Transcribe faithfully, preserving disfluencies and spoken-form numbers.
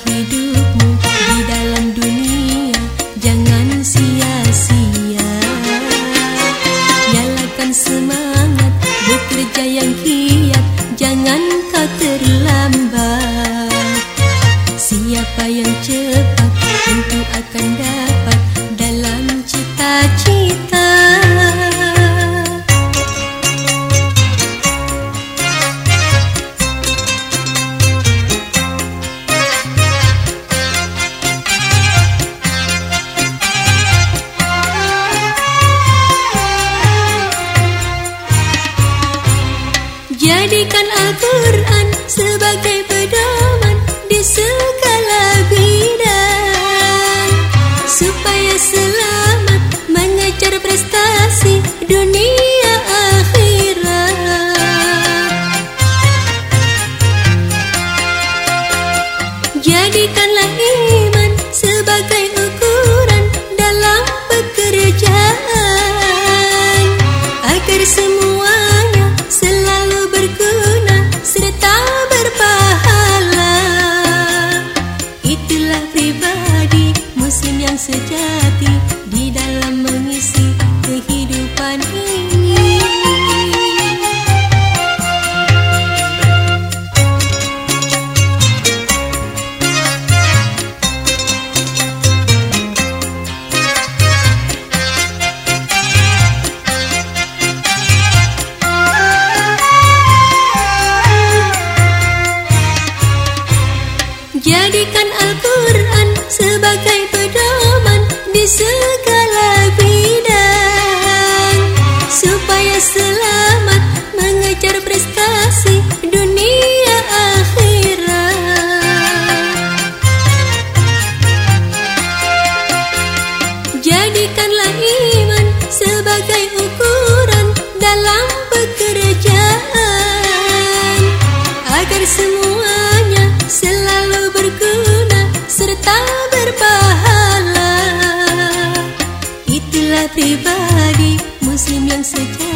hidupmu di dalam dunia, jangan sia-sia. Nyalakan semangat, bekerja yang giat, jangan kau terlambat. Siapa yang cepat tentu akan dapat dalam cita-cita. Jadikan Al-Quran sebagai pedoman di segala bidang, supaya selamat mengejar prestasi dunia akhirat. Jadikanlah iman sebagai ukuran dalam pekerjaan, agar semuanya selalu berguna serta berpahala. Itulah pribadi muslim yang sejati di dalam mengisi kehidupan ini. Jadikan Al-Quran sebagai pedoman di segala bidang, supaya selamat mengejar prestasi dunia akhirat. Jadikanlah iman sebagai ukuran dalam pekerjaan, agar semuanya selalu berguna serta berpahala. Itulah pribadi muslim yang sejati